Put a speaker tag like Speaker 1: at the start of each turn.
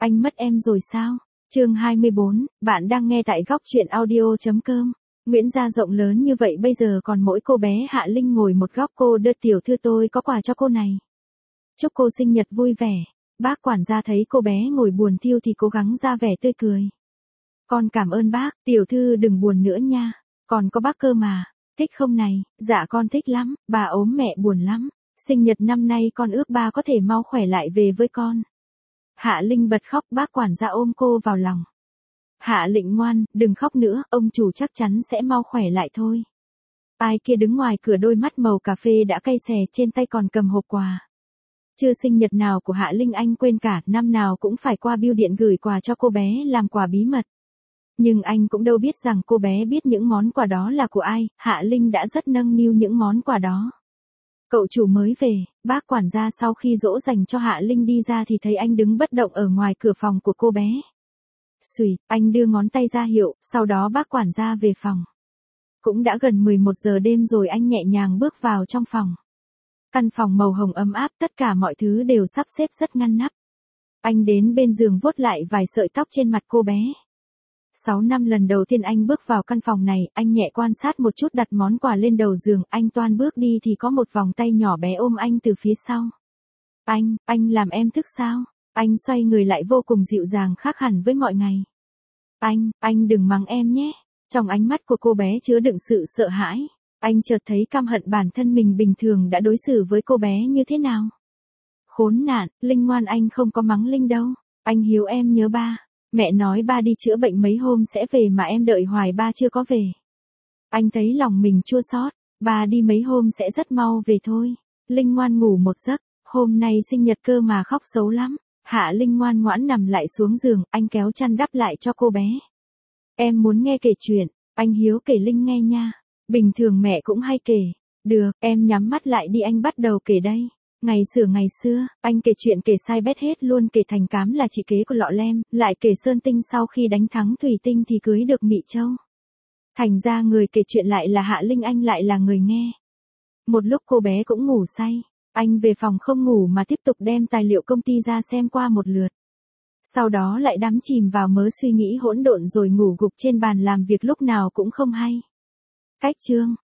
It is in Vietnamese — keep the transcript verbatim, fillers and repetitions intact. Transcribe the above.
Speaker 1: anh mất em rồi sao? Chương hai mươi bốn, bạn đang nghe tại góc truyện audio chấm com. Nguyễn gia rộng lớn như vậy bây giờ còn mỗi cô bé Hạ Linh ngồi một góc. Cô đưa tiểu thư tôi có quà cho cô này. Chúc cô sinh nhật vui vẻ. Bác quản gia thấy cô bé ngồi buồn thiu thì cố gắng ra vẻ tươi cười. Con cảm ơn bác, tiểu thư đừng buồn nữa nha. Còn có bác cơ mà. Thích không này? Dạ con thích lắm, bà ốm mẹ buồn lắm. Sinh nhật năm nay con ước ba có thể mau khỏe lại về với con. Hạ Linh bật khóc, bác quản gia ôm cô vào lòng. Hạ Linh ngoan, đừng khóc nữa, ông chủ chắc chắn sẽ mau khỏe lại thôi. Ai kia đứng ngoài cửa đôi mắt màu cà phê đã cay xè, trên tay còn cầm hộp quà. Chưa sinh nhật nào của Hạ Linh anh quên cả, năm nào cũng phải qua bưu điện gửi quà cho cô bé làm quà bí mật. Nhưng anh cũng đâu biết rằng cô bé biết những món quà đó là của ai. Hạ Linh đã rất nâng niu những món quà đó. Cậu chủ mới về, bác quản gia sau khi dỗ dành cho Hạ Linh đi ra thì thấy anh đứng bất động ở ngoài cửa phòng của cô bé. Xùi, anh đưa ngón tay ra hiệu, sau đó bác quản gia về phòng. Cũng đã gần mười một giờ đêm rồi, anh nhẹ nhàng bước vào trong phòng. Căn phòng màu hồng ấm áp, tất cả mọi thứ đều sắp xếp rất ngăn nắp. Anh đến bên giường vuốt lại vài sợi tóc trên mặt cô bé. Sáu năm lần đầu tiên anh bước vào căn phòng này, anh nhẹ quan sát một chút đặt món quà lên đầu giường, anh toan bước đi thì có một vòng tay nhỏ bé ôm anh từ phía sau. Anh, anh làm em thức sao? Anh xoay người lại vô cùng dịu dàng khác hẳn với mọi ngày. Anh, anh đừng mắng em nhé. Trong ánh mắt của cô bé chứa đựng sự sợ hãi. Anh chợt thấy căm hận bản thân mình bình thường đã đối xử với cô bé như thế nào. Khốn nạn, Linh ngoan, anh không có mắng Linh đâu. Anh hiếu em nhớ ba. Mẹ nói ba đi chữa bệnh mấy hôm sẽ về mà em đợi hoài ba chưa có về. Anh thấy lòng mình chua xót. Ba đi mấy hôm sẽ rất mau về thôi. Linh ngoan ngủ một giấc. Hôm nay sinh nhật cơ mà khóc xấu lắm. Hạ Linh ngoan ngoãn nằm lại xuống giường, anh kéo chăn đắp lại cho cô bé. Em muốn nghe kể chuyện, anh hiếu kể Linh nghe nha. Bình thường mẹ cũng hay kể. Được, em nhắm mắt lại đi, anh bắt đầu kể đây. Ngày xưa ngày xưa, anh kể chuyện kể sai bét hết luôn, kể Thành Cám là chị kế của Lọ Lem, lại kể Sơn Tinh sau khi đánh thắng Thủy Tinh thì cưới được Mị Châu. Thành ra người kể chuyện lại là Hạ Linh, anh lại là người nghe. Một lúc cô bé cũng ngủ say, anh về phòng không ngủ mà tiếp tục đem tài liệu công ty ra xem qua một lượt. Sau đó lại đắm chìm vào mớ suy nghĩ hỗn độn rồi ngủ gục trên bàn làm việc lúc nào cũng không hay. Cách chương